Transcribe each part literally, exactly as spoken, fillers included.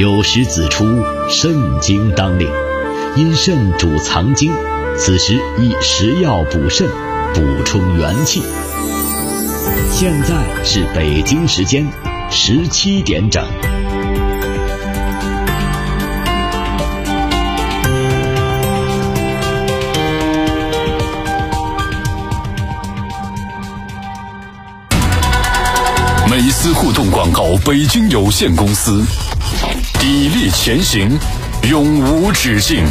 有时子出，肾经当令，因肾主藏精，此时宜食药补肾，补充元气。现在是北京时间十七点整。 美思互动广告北京有限公司，砥砺前行，永无止境。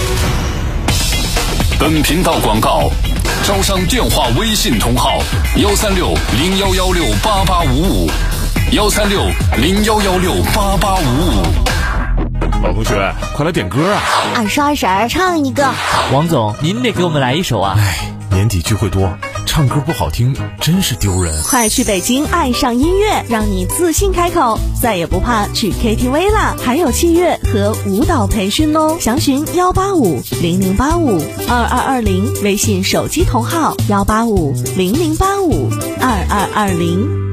本频道广告招商电话微信同号幺三六零幺幺六八八五五幺三六零幺幺六八八五五。 老同学，快来点歌啊！ 二十二婶唱一个。 王总，您得给我们来一首啊！ 哎，年底聚会多，唱歌不好听真是丢人。 快去北京爱上音乐，让你自信开口，再也不怕去 K T V 啦！还有器乐和舞蹈培训哦，详询幺八五零零八五二二二零，微信手机同号幺八五零零八五二二二零。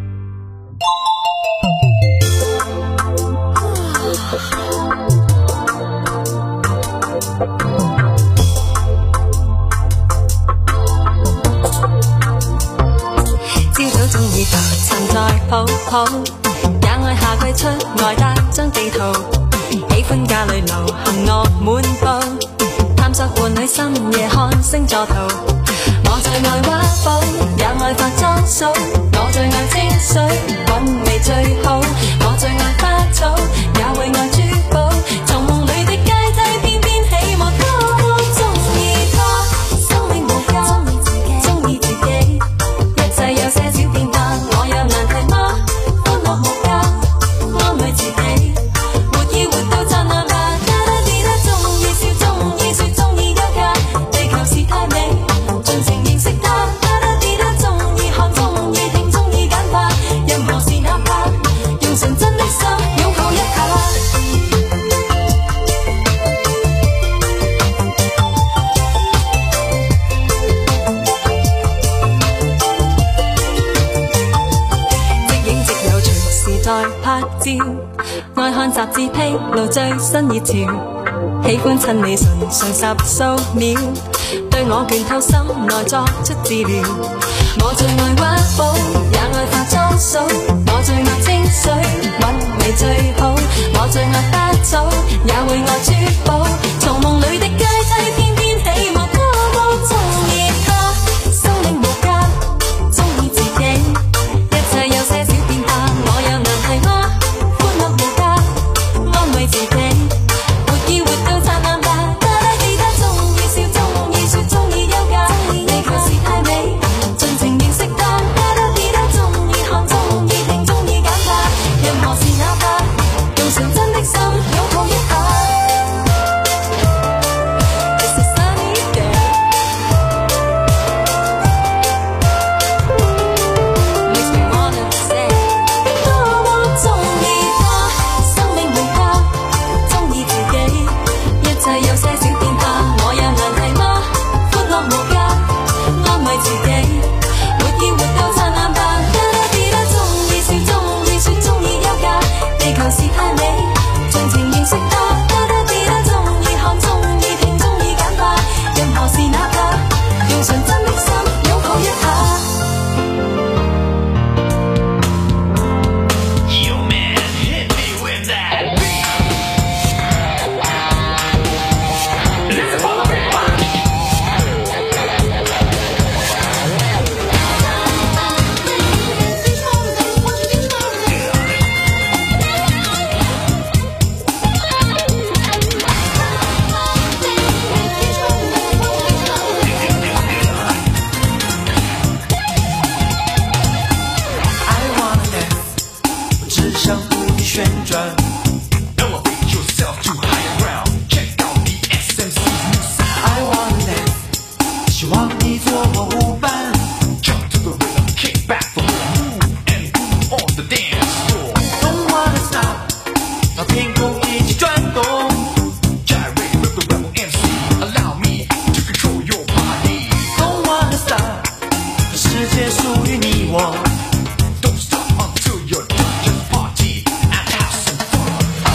抱抱，也愛夏季出外搭張地圖，喜歡家裏流行樂滿布，探索伴侶深夜看星座圖。我最愛畫布，也愛化妝掃，我最愛清水韻味最好，我最愛花草，也會愛珠寶，從夢裏的階梯翩翩起舞，多中意他，生命無價，中意自己，一切有些小變化，我有難題嗎？歡樂無價，安慰自己，活要活到燦爛吧，得得啲得，中意笑，中意說，中意休假，地球是太美，盡情認識它，得得啲得，中意看，中意聽，中意簡化，任何事哪怕用純真的心擁抱一下。拍照，愛看雜誌披露最新熱潮，喜歡趁你純粹十數秒，對我倦透心內作出治療。我最愛畫布，也愛化妝掃，我最愛清水韻味最好，我最愛花草，也會愛珠寶，從夢裏的階梯翩翩起舞，多麼中意他，生命無價，中意自己，一切有些小變化，我有難題嗎？歡樂無價，安慰自己，活要活到燦爛吧，得得啲得，中意笑，中意說，中意休假，地球是太美，盡情認識它，得得啲得，中意看，中意聽，中意簡化，任何事哪怕用純真的心擁抱一下。It's a sunny day， makes me wanna say， 多麼中意他，生命無價，中意自己，一切有些小變化，我有難題嗎？歡樂無價，安慰自己，活要活到燦爛吧，得得啲得，中意笑，中意說，中意休假，地球是太美，盡情認識它，得得啲得，中意看，中意聽，中意簡化，任何事哪怕用純真的心擁抱一下。 Yo man, hit me with that beat. Let's follow it. I wanna dance， 只想无敌旋转。Elevate yourself to higher ground. Check out the S M C's new sound. I wanna dance， 希望你做我舞伴。Jump to the rhythm, kick back for more, move and groove on the dance floor. Don't wanna stop， 让天空一起转动。Gyrate with the rebel M C, allow me to control your body. Don't wanna stop， 这世界属于你我。Don't stop until you're done. Just party and have some fun.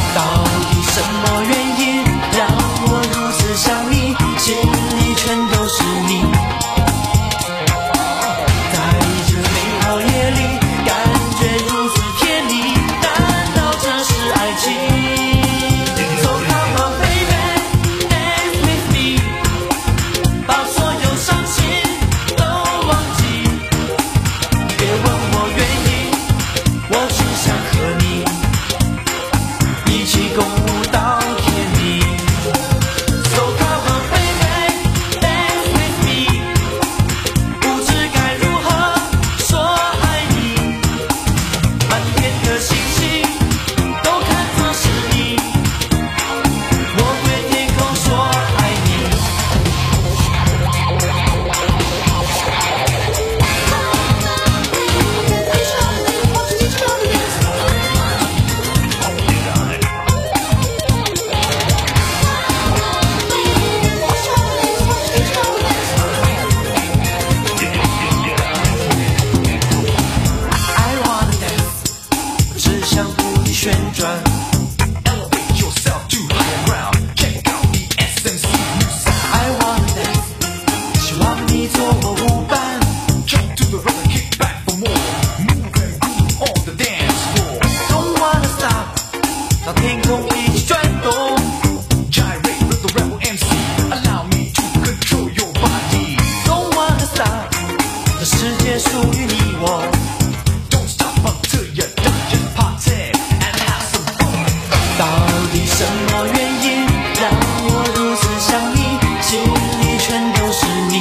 旋转。Elevate yourself to higher ground. Check out the S M C new sound. I wanna dance， 希望你做我舞伴。Jump to the rhythm, kick back for more. Move and groove on the dance floor. Don't wanna stop， 让天空一起转动。Gyrate with the rebel M C. Allow me to control your body. Don't wanna stop， 这世界属于你我。Don't stop until you're done. Just party and have some fun. 到底什么原因让我如此想你？心里全都是你。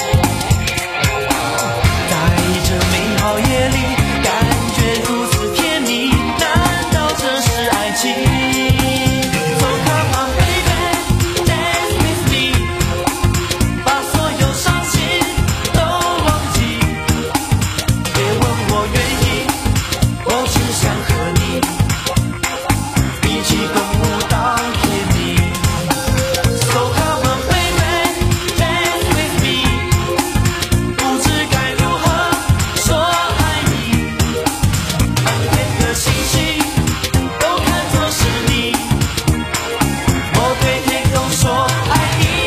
在这美好夜里，感觉如此甜蜜，难道这是爱情？So come on baby, dance with me， 把所有伤心都忘记。别问我原因，我只想和你一起共舞到天明。So come on baby, dance with me， 不知该如何说爱你。满天的星星都看作是你，我对天空说爱你。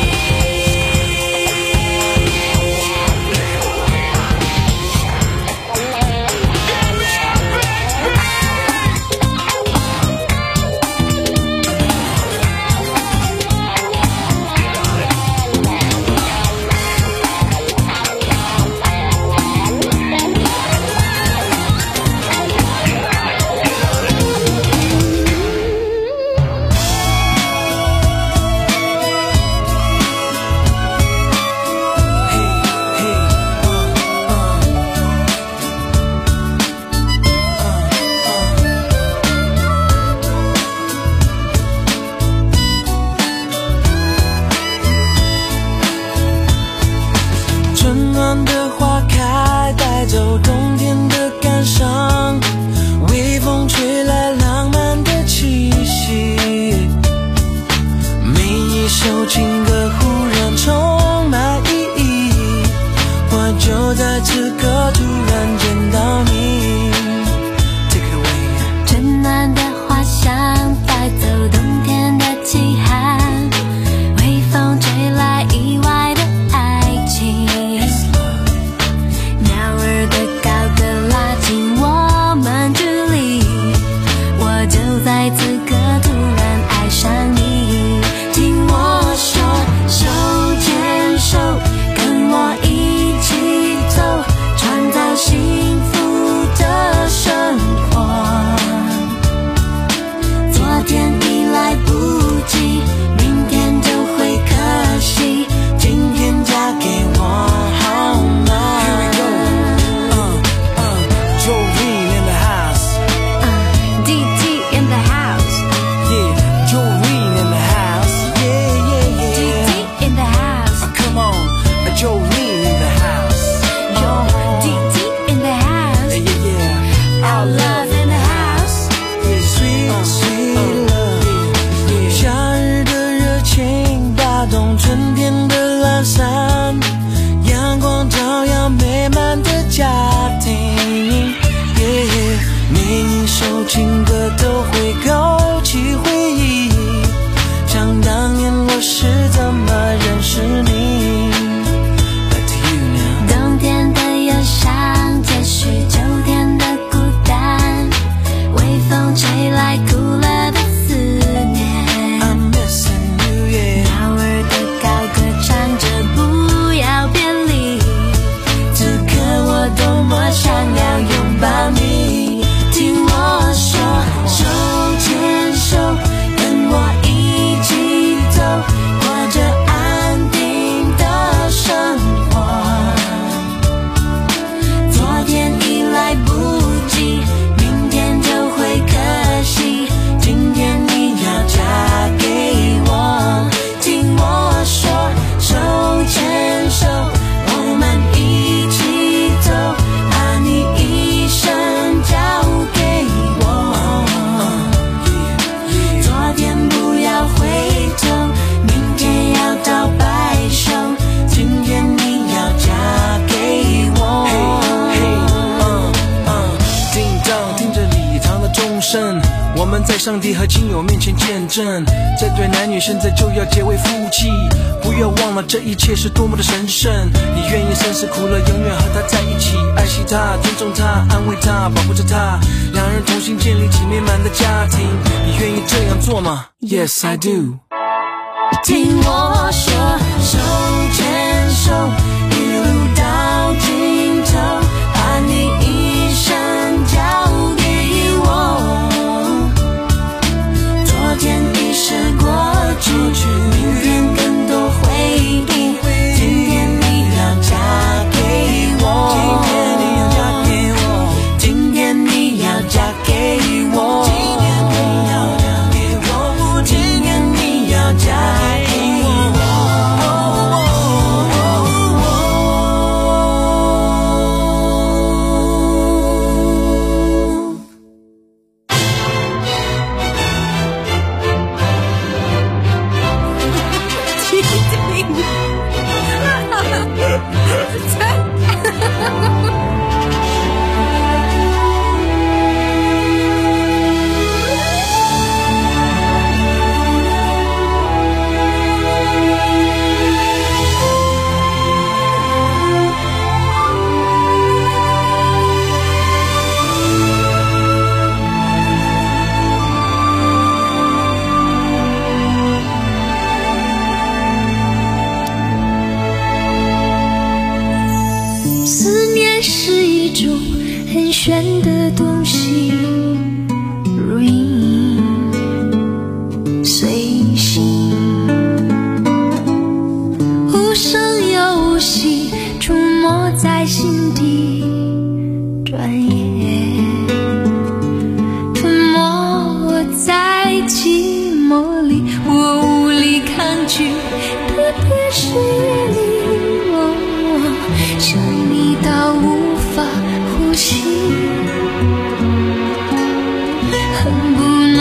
春暖的花开，带走冬天的感伤，微风吹来浪漫的气息，每一首情歌忽然充满意义，我就在此刻突然见到你。 Take it away。 春暖的花香带走冬天的凄寒，微风吹来意外的爱情，鸟儿的高歌拉近我们距离，我就在此刻突然爱上你。听我说，手牵手，跟我一起走，创造幸福的生活。昨天已来不及，明天就会可惜，今天嫁给我好吗？ Here we go. Uh, uh, Jolene in the house. D D in the house, Yeah, Jolene in the house. Yeah, yeah, D yeah. D in the house, Uh, come on, uh, Jolene in the house. D D in the house, Yeah, yeah, yeah. our love in the house. Yeah, sweet, sweet love. Yeah, 夏日的热情打动春天的懒散，阳光照耀美满的家庭。Yeah, yeah, 每一首情歌都会勾起回忆，想当年我是怎么认识你。Back to you now. 冬天的忧伤接续秋天的孤单，微风吹来苦了的思念。 I'm missing you, yeah. 鸟儿的高歌唱着不要别离，此刻我多么想要拥抱你。听我说， 们在上帝和亲友面前见证，这对男女现在就要结为夫妻。不要忘了这一切是多么的神圣，你愿意生死苦乐永远和他在一起，爱惜他，尊重他，安慰他，保护着他，两人同心建立起美满的家庭。你愿意这样做吗？ Yes I do。 听我说，手牵手一路到尽头，把你一生交给我。昨天已时过就去，明天更多回忆，今天你要嫁给我，今天你要嫁给我，今天你要嫁给我，今天你要嫁给我。 思念是一种很玄的东西，如影随形，无声又无息，出没在心底，转眼吞没我在寂寞里，我无力抗拒，特别是夜里，想你到无法呼吸，恨不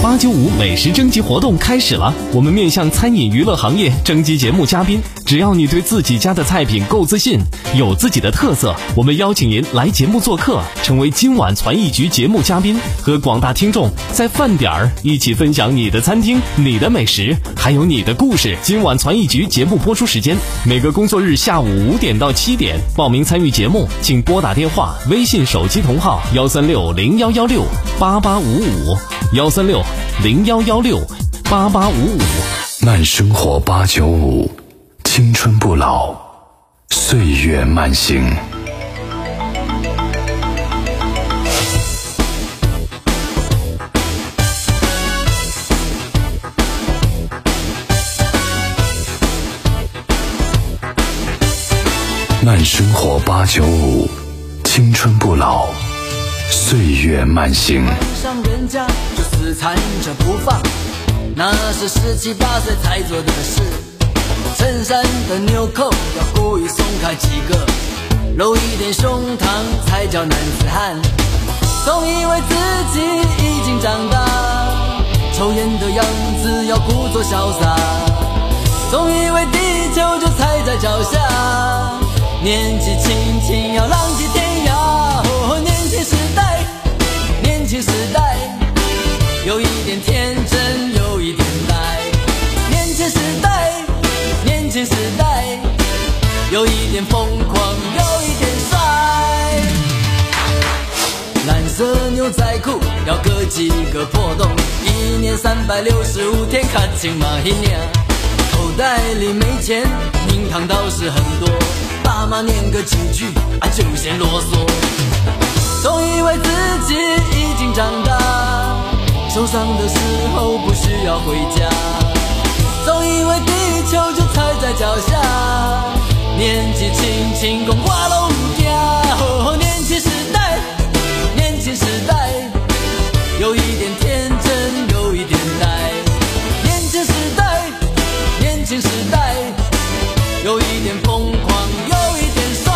八九五美食征集活动开始了，我们面向餐饮娱乐行业征集节目嘉宾，只要你对自己家的菜品够自信，有自己的特色，我们邀请您来节目做客，成为今晚传艺局节目嘉宾，和广大听众在饭点儿一起分享你的餐厅、你的美食，还有你的故事。今晚传艺局节目播出时间每个工作日下午五点到七点，报名参与节目请拨打电话、微信手机同号幺三六零幺幺六八八五五幺三六零幺幺六八八五五。 慢生活八九五，青春不老，岁月慢行。慢生活八九五，青春不老，岁月慢行。 上人家就死缠着不放，那是十七八岁才做的事。衬衫的纽扣要故意松开几个，露一点胸膛才叫男子汉。总以为自己已经长大，抽烟的样子要故作潇洒。总以为地球就踩在脚下，年纪轻轻要浪迹天涯。哦，年轻时代，年轻时代，有一点天真，有一点呆。年轻时代，年轻时代，有一点疯狂，有一点帅。蓝色牛仔裤要割几个破洞，一年三百六十五天看清马一年。口袋里没钱，名堂倒是很多，爸妈念个几句啊就嫌啰嗦。总以为自己已经长大，受伤的时候不需要回家。总以为地球就踩在脚下，年纪轻轻讲我都不惊。哦，年轻时代，年轻时代，有一点天真，有一点呆。年轻时代，年轻时代，有一点疯狂，有一点帅。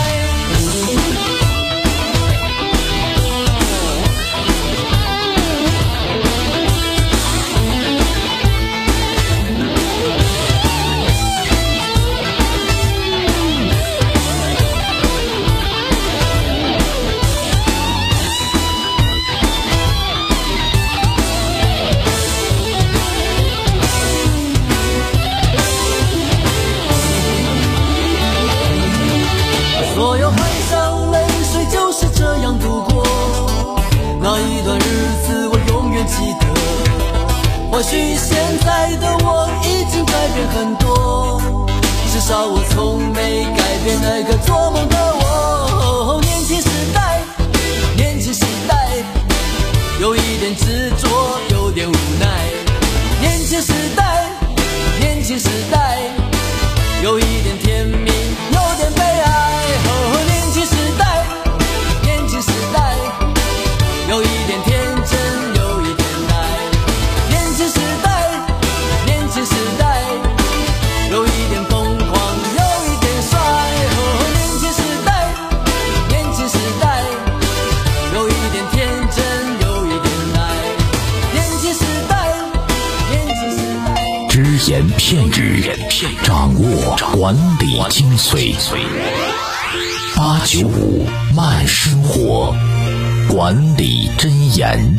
所有含上泪水就是这样度过，那一段日子我永远记得。或许现在的我已经改变很多，至少我从没改变那个做梦的我。年轻时代，年轻时代，有一点执着，有点无奈。年轻时代，年轻时代，有一点甜蜜，有点悲哀。哦，年轻时代，年轻时代，有一点天真，有一点呆。年轻时代，年轻时代，有一点疯狂，有一点帅。哦，年轻时代，年轻时代，有一点天真，有一点呆。年轻时代，年轻时代。 只言片语，掌握管理精髓。八九五慢生活，管理箴言。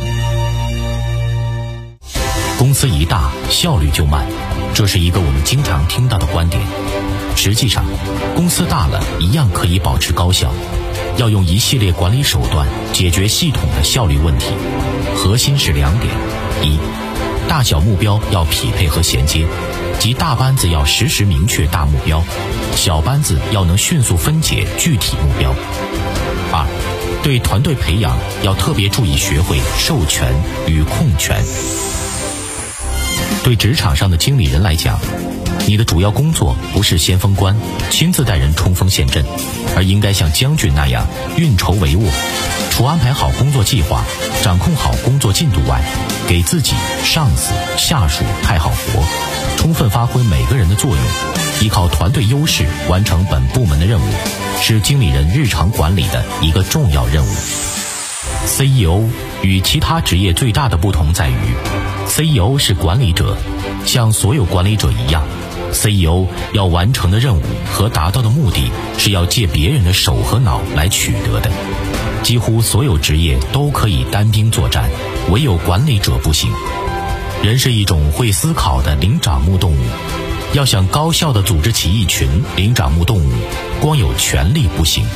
公司一大，效率就慢，这是一个我们经常听到的观点。实际上，公司大了一样可以保持高效，要用一系列管理手段解决系统的效率问题。核心是两点：一，大小目标要匹配和衔接，即大班子要实时明确大目标，小班子要能迅速分解具体目标。二，对团队培养要特别注意学会授权与控权。对职场上的经理人来讲，你的主要工作不是先锋官，亲自带人冲锋陷阵，而应该像将军那样运筹帷幄，除安排好工作计划，掌控好工作进度外，给自己、上司、下属派好活，充分发挥每个人的作用，依靠团队优势完成本部门的任务，是经理人日常管理的一个重要任务。C E O 与其他职业最大的不同在于 C E O 是管理者，像所有管理者一样， C E O 要完成的任务和达到的目的是要借别人的手和脑来取得的。几乎所有职业都可以单兵作战，唯有管理者不行。人是一种会思考的灵长目动物，要想高效地组织起一群灵长目动物，光有权力不行。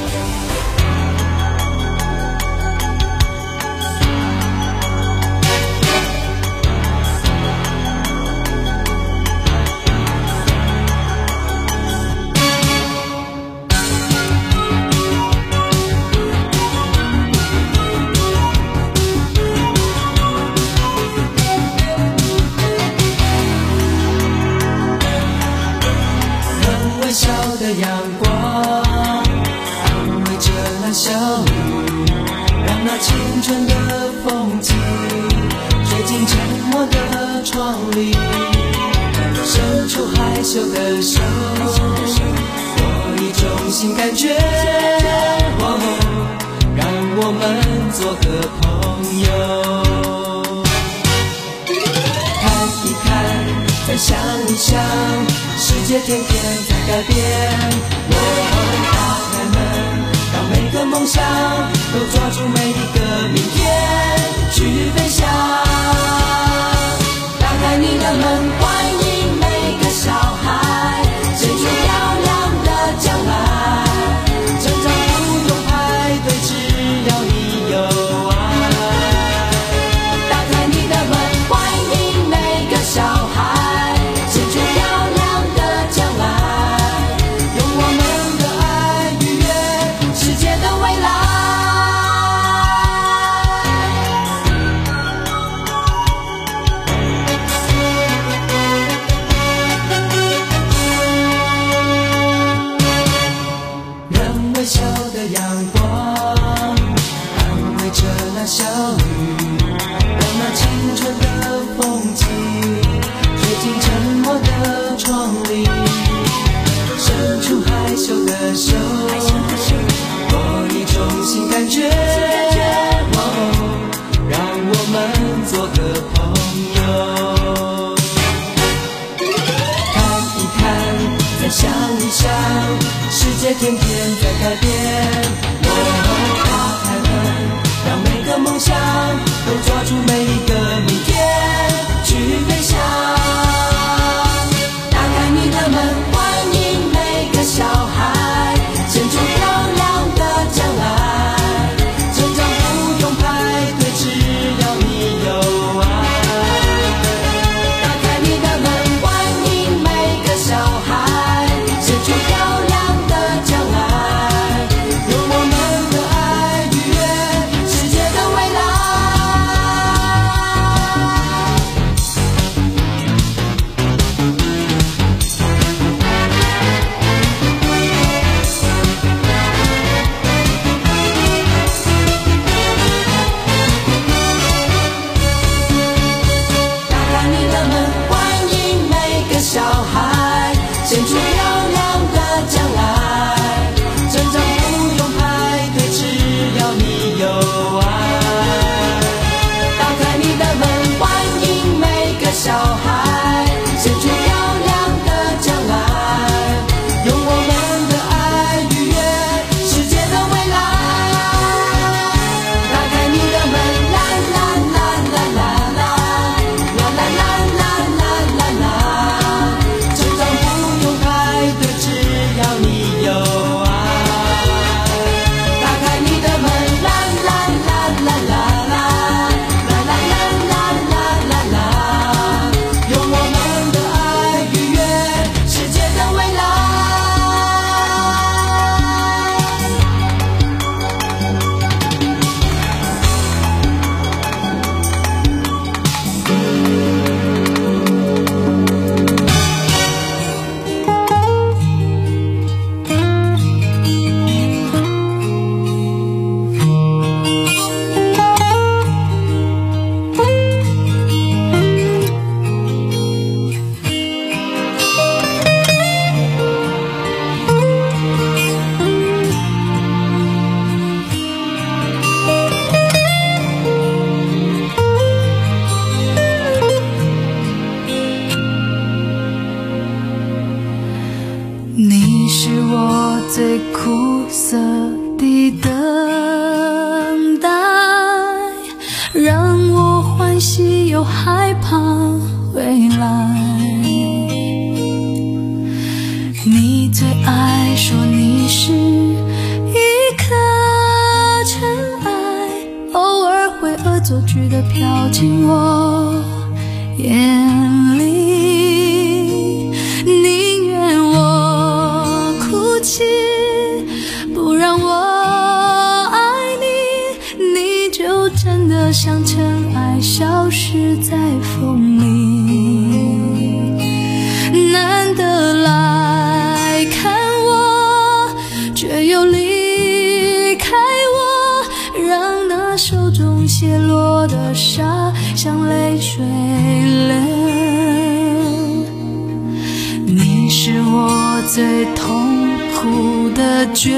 为恶作剧的飘进我眼里，宁愿我哭泣，不让我爱你，你就真的像尘埃消失在风里。难得来看我，却又离开我，让那手中泻落的沙像泪水流。你是我最痛苦的抉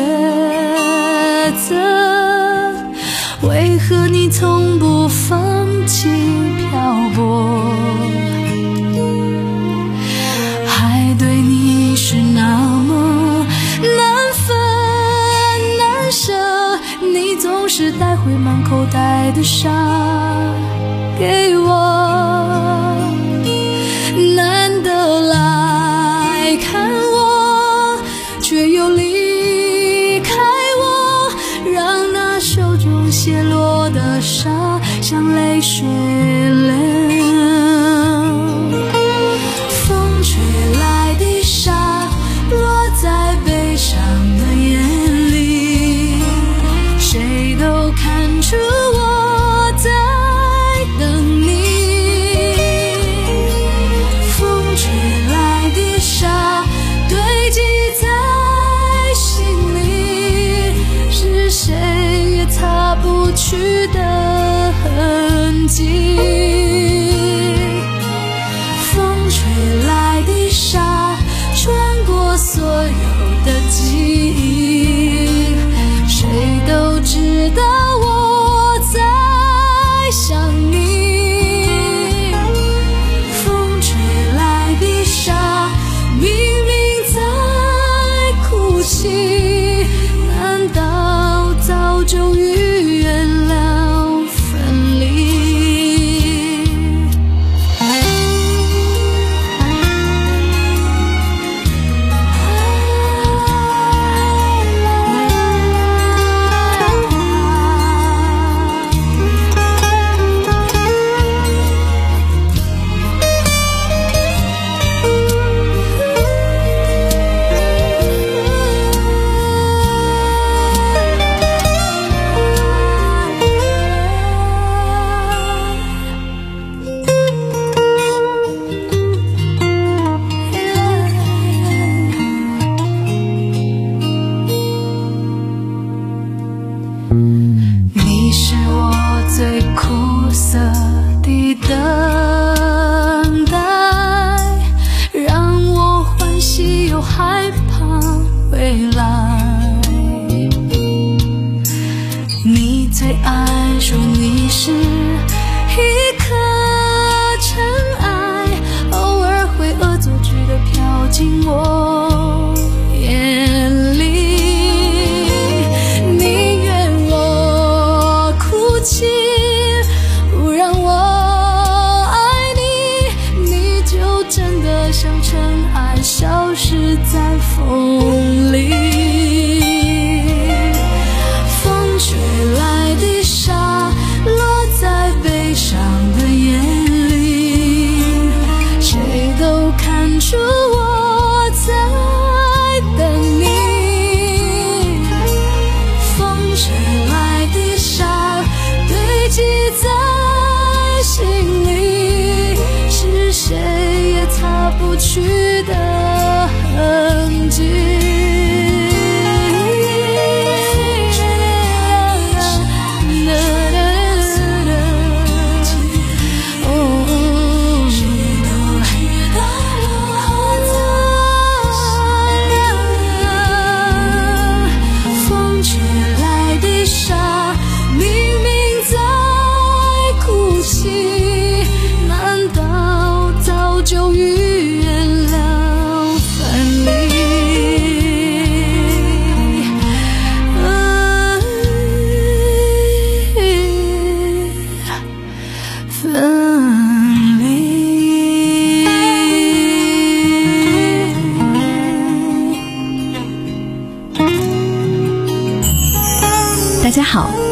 择，为何你从不放弃漂泊？还对你是那么难分难舍，你总是带回满口袋的沙给我。难得来看我，却又离开我，让那手中泻落的沙像泪水流。风吹来的沙落在悲伤的眼里，谁都看出我在等你。风吹来的沙堆积在心里，是谁也擦不去的痕迹。风吹来的沙穿过所有的记忆，谁都知道我在想你。风吹来的沙明明在哭泣，难道早就预言了分离？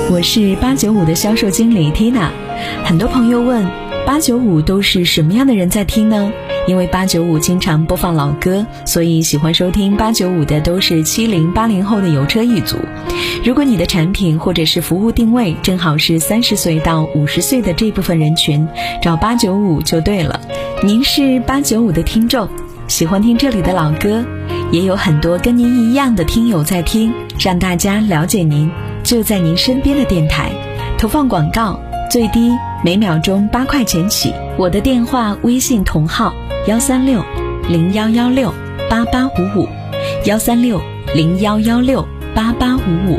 我是八九五的销售经理 Tina。 很多朋友问八九五都是什么样的人在听呢？因为八九五经常播放老歌，所以喜欢收听八九五的都是七零八零后的油车一族。如果你的产品或者是服务定位正好是三十岁到五十岁的这部分人群，找八九五就对了。您是八九五的听众，喜欢听这里的老歌，也有很多跟您一样的听友在听，让大家了解您，就在您身边的电台。投放广告最低每秒钟八块钱起。我的电话微信同号幺三六零幺幺六八八五五，幺三六零幺幺六八八五五。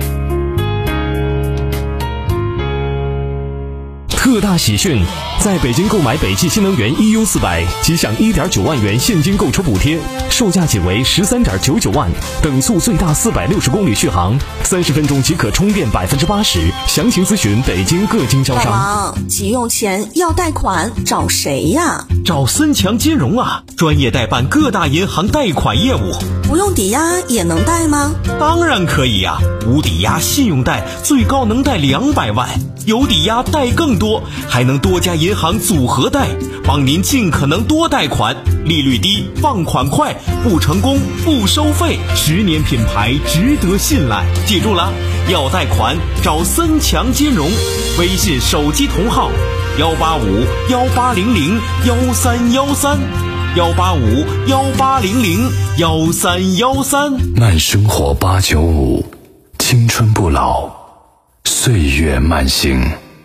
特大喜讯！在北京购买北汽新能源 E U 四百，即享 一点九万元现金购车补贴，售价仅为十三点九九万，等速最大四百六十公里续航，三十分钟即可充电百分之八十。详情咨询北京各经销商。 老王，急用钱要贷款找谁呀？ 找森强金融啊，专业代办各大银行贷款业务。 不用抵押也能贷吗？ 当然可以呀、啊，无抵押信用贷最高能贷两百万，有抵押贷更多，还能多家银行组合贷，帮您尽可能多贷款，利率低，放款快，不成功不收费，十年品牌值得信赖。记住了，要贷款找森强金融，微信手机同号幺八五幺八零零幺三幺三。幺八五幺八零零幺三幺三。 慢生活八九五，青春不老，岁月慢行。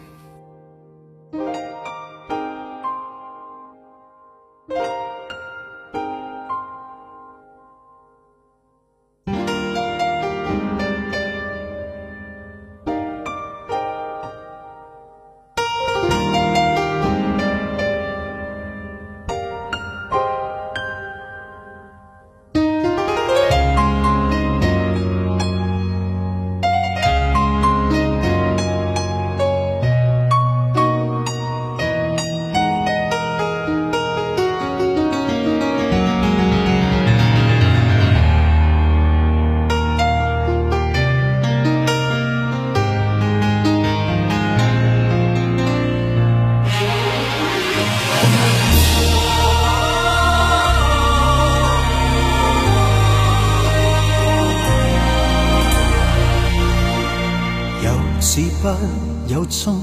是不有衷，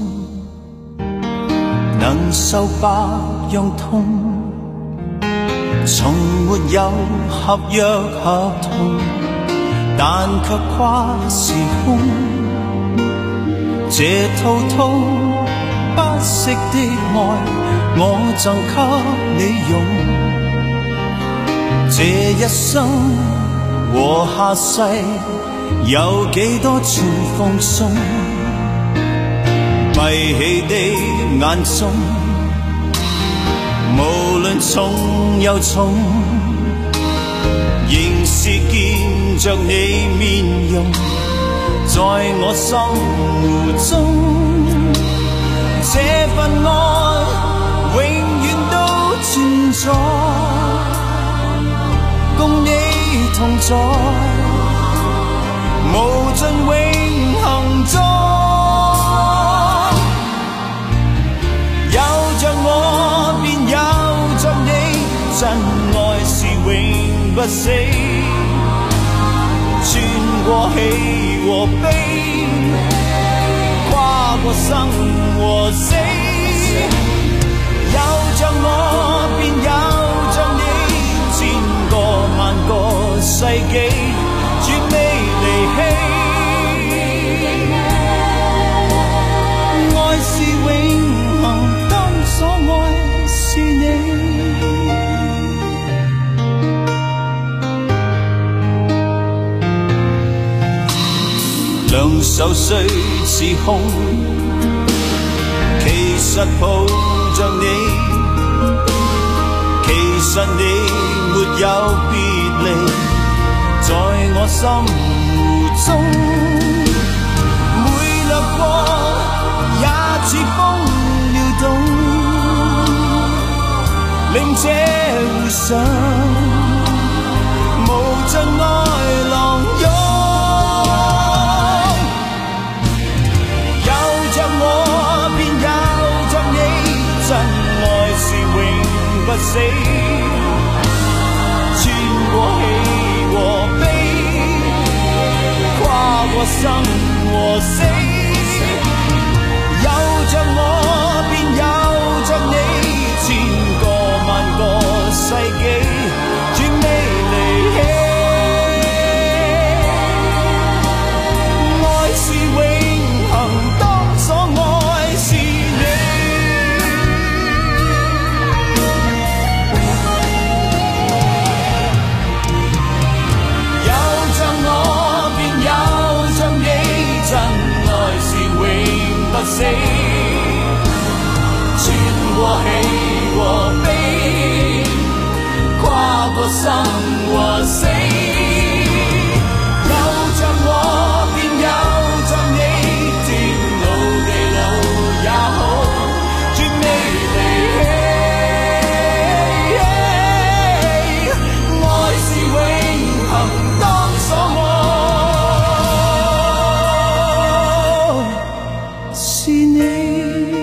能受百樣痛，從沒有合約合同，但卻跨時空。這滔滔不息的愛，我贈給你用。這一生和下世，有幾多次放鬆？閉起的眼中，無論重又重，仍是見着你面容，在我心湖中，這份愛永遠都存在，共你同在，無盡永恆中。我便有着你，真愛是永不死，穿過喜和悲，跨過生和死。有着我便有着你，千個萬個世紀，絕未離棄。愛是永恆，所愛是你，兩手雖似空，其實抱着你，其實你沒有別離，在我心湖中，每掠過也似風撩動。令這湖上無盡愛浪湧， 死，穿過喜和悲，跨過生和死，有着我便有着你，千個萬個世紀，絕未離棄。愛是永恆，當所愛是你。有着我便有着你，真愛是永不死，穿過喜和悲，跨過生和死，有着我便有着你，天老地老也好，絕未離棄。愛是永恆，當所愛是你。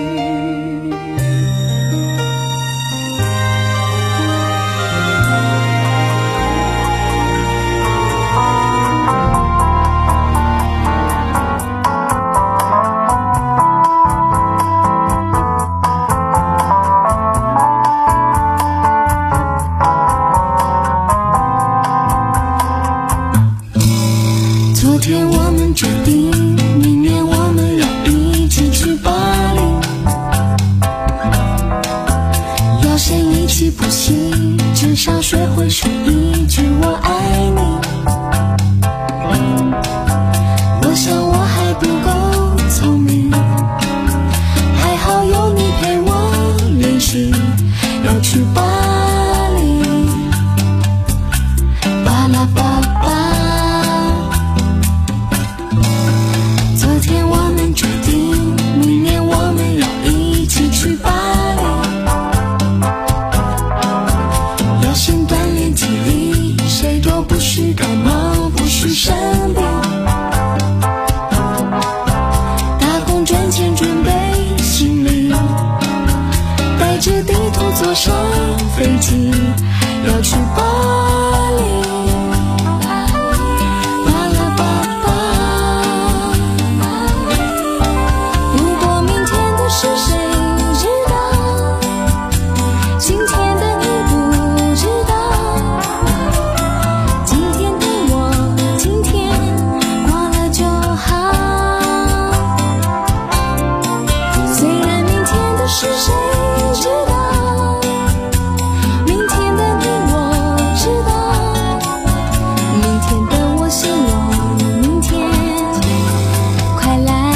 昨天我們決定，明年我們要一起去巴黎，要先一起補習，至少學會說一句我愛你。我想我還不夠聰明，還好有你陪我練習，要去巴黎，巴拉巴巴。昨天我們決定，明年我們要一起去巴黎，要先鍛鍊體力，誰都不許感冒，不許生病，打工賺錢準備行李，帶着地圖坐上飛機，要去巴黎。是誰知道？今天的你不知道，今天的我，今天過了就好。雖然明天的是誰知道，明天的你我知道，明天的我希望明天快來。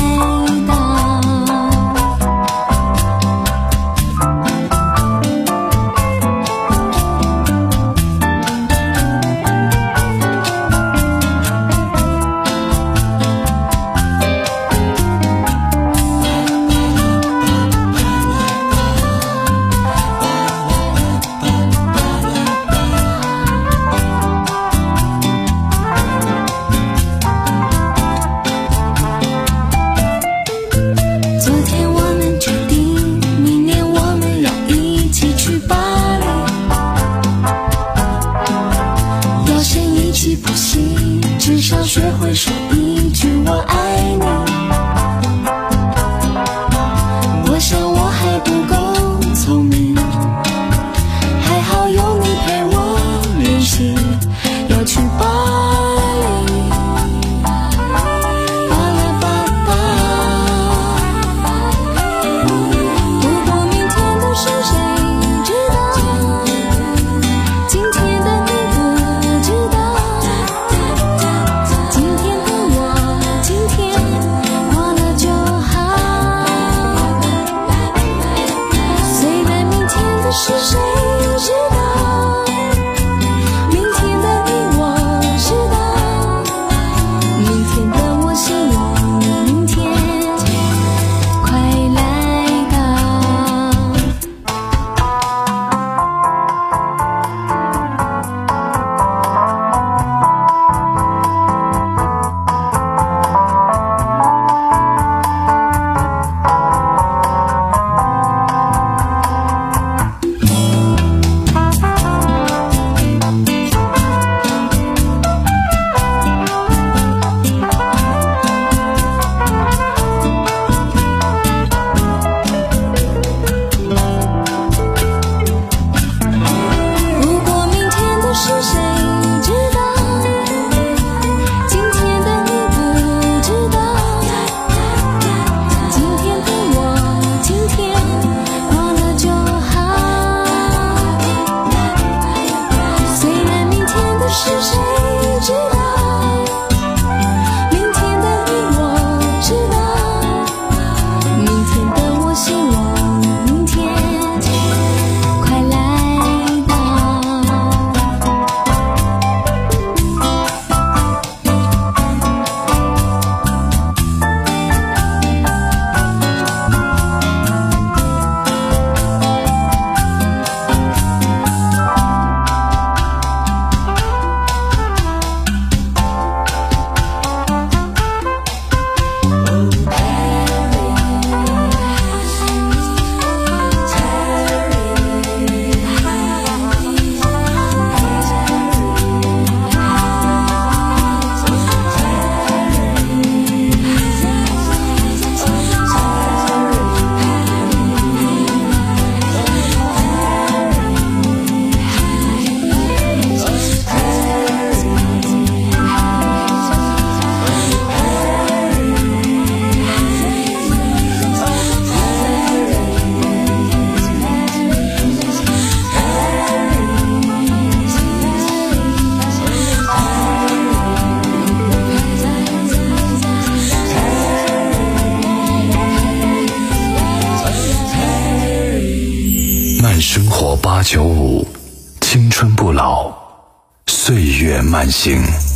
慢生活八九五，青春不老，岁月慢行。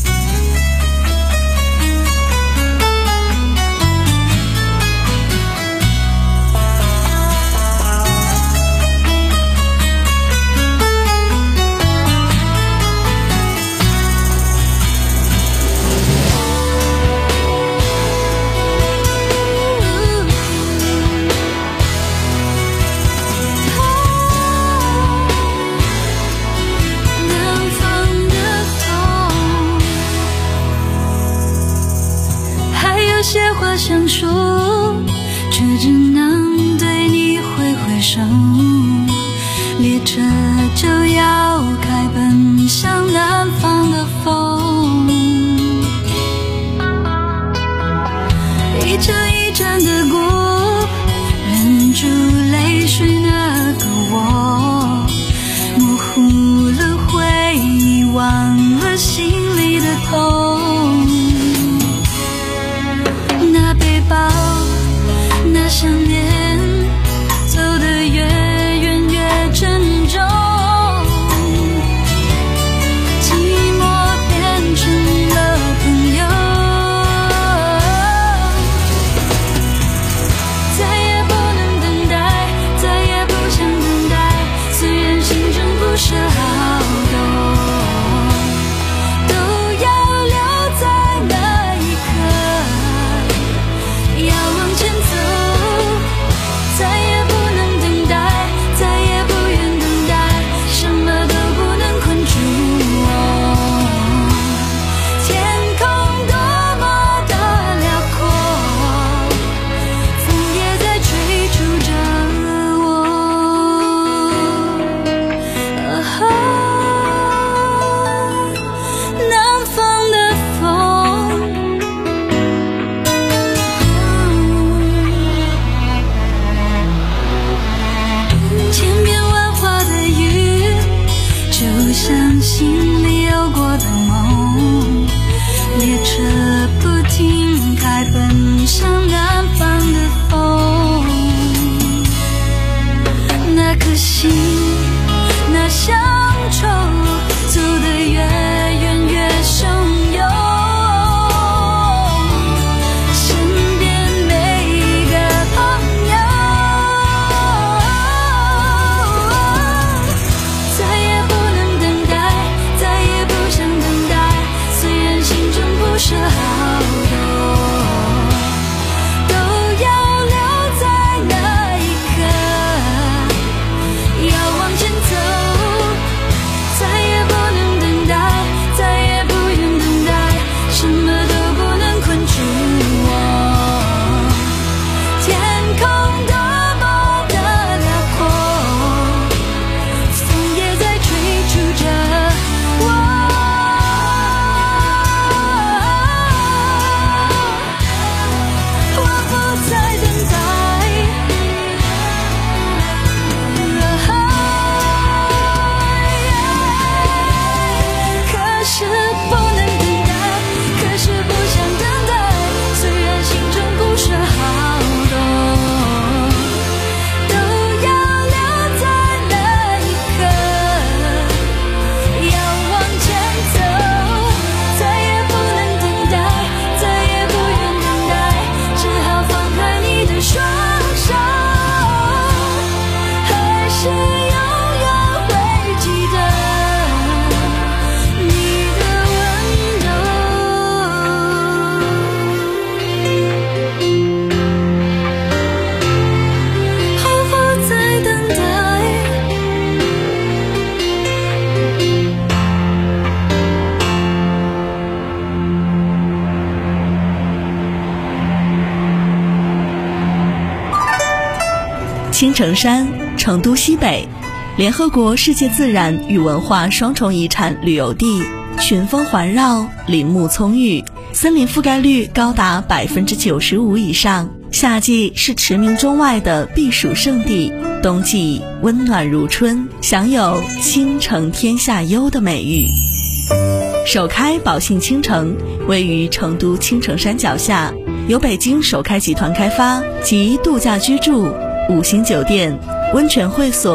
些话想说，却只能对你挥挥手。列车就要开，奔向南方的风。一站一站的过，忍住泪水那个我，模糊了回忆，忘了心里的痛。那想念走得越远越沉重，寂寞变成了朋友，再也不能等待，再也不想等待，虽然心中不舍好多，都要留在那一刻，要往前走。再也不能等待，再也不愿等待，什么都不能困住我。天空多么的辽阔，风也在追逐着我。啊，南方的风。千变万化的雨，就像心里有过的梦。列车不停开，奔向南方的风。那颗心，那乡愁，走得越远越汹涌。是好多，都要留在那一刻，要往前走，再也不能等待，再也不愿等待，什么都不能困住我。天空多么的辽阔，风也在追逐着我。 青城山，成都西北，联合国世界自然与文化双重遗产旅游地，群峰环绕，林木葱郁，森林覆盖率高达百分之九十五以上。夏季是驰名中外的避暑胜地，冬季温暖如春，享有青城天下优的美誉。首开宝信青城位于成都青城山脚下，由北京首开集团开发，集度假居住、五星酒店、温泉会所、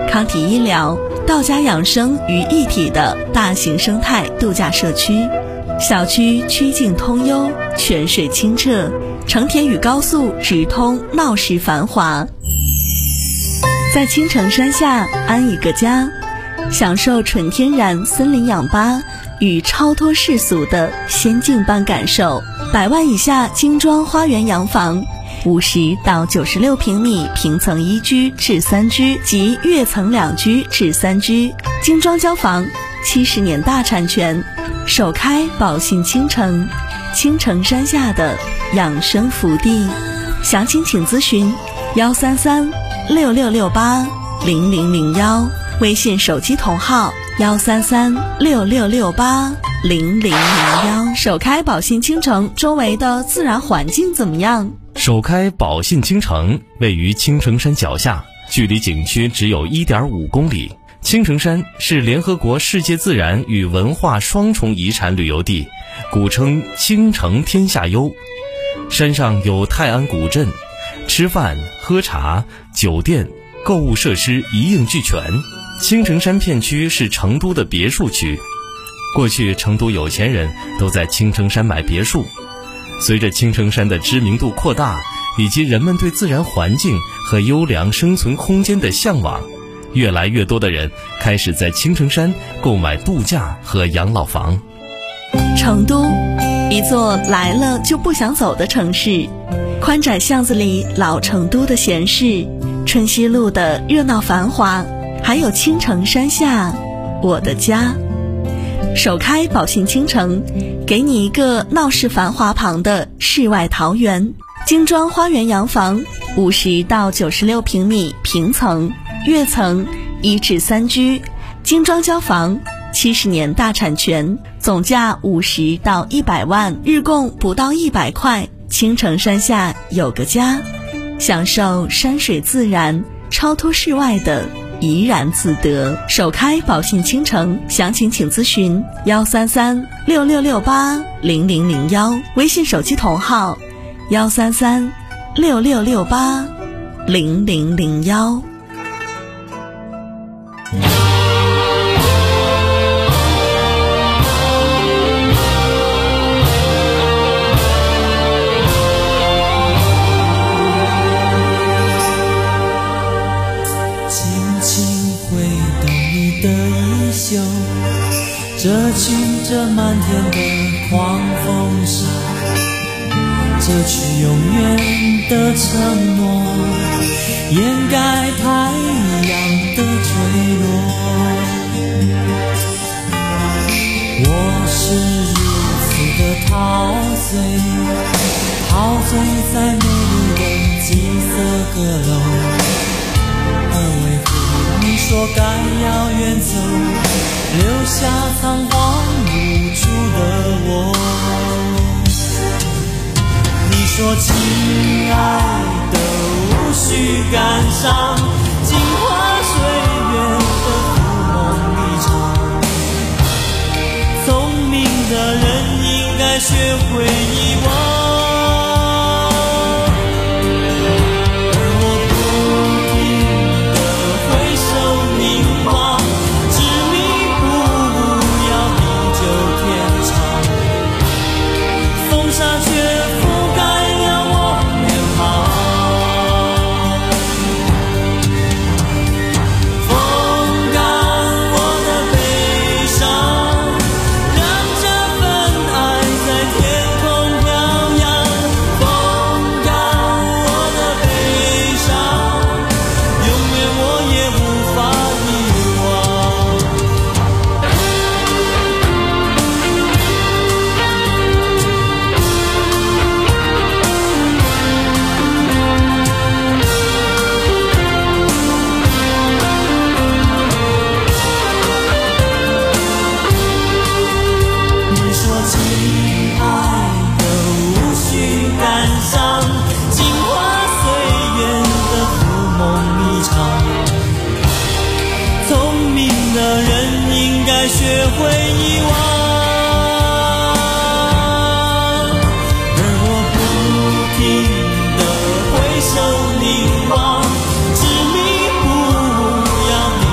康体医疗、道家养生于一体的大型生态度假社区。小区曲径通幽，泉水清澈，成田与高速直通，闹市繁华。在青城山下安一个家，享受纯天然森林氧吧与超脱世俗的仙境般感受。百万以下精装花园洋房，五十到九十六平米平层一居至三居及跃层两居至三居，精装交房，七十年大产权，首开宝信青城，青城山下的养生福地。详情请咨询幺三三六六六八零零零幺，微信手机同号幺三三六六六八零零零幺。首开宝信青城周围的自然环境怎么样？ 首开宝信青城位于青城山脚下，距离景区只有 一点五公里。青城山是联合国世界自然与文化双重遗产旅游地，古称青城天下幽。山上有泰安古镇，吃饭、喝茶、酒店、购物设施一应俱全。青城山片区是成都的别墅区，过去成都有钱人都在青城山买别墅。随着青城山的知名度扩大，以及人们对自然环境和优良生存空间的向往，越来越多的人开始在青城山购买度假和养老房。 成都，一座来了就不想走的城市，宽窄巷子里老成都的闲适，春熙路的热闹繁华，还有青城山下我的家。首开宝信青城，给你一个闹市繁华旁的世外桃源。精装花园洋房，五十到九十六平米平层，跃层一至三居，精装交房，七十年大产权，总价五十到一百万，日供不到一百块。青城山下有个家，享受山水自然，超脱世外的怡然自得。首开宝信青城，详情请咨询幺三三六六六八零零零幺，微信手机同号幺三三六六六八零零零幺。 这曲这漫天的狂风沙，这曲永远的承诺，掩盖太阳的坠落。我是如此的陶醉，陶醉在美丽的金色阁楼，而为何你说该要远走，留下仓皇无助的我？你说亲爱的无需感伤，镜花水月的浮梦一场，聪明的人应该学会遗忘。学会遗忘，而我不停地回首凝望，执迷不悟，要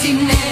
心内。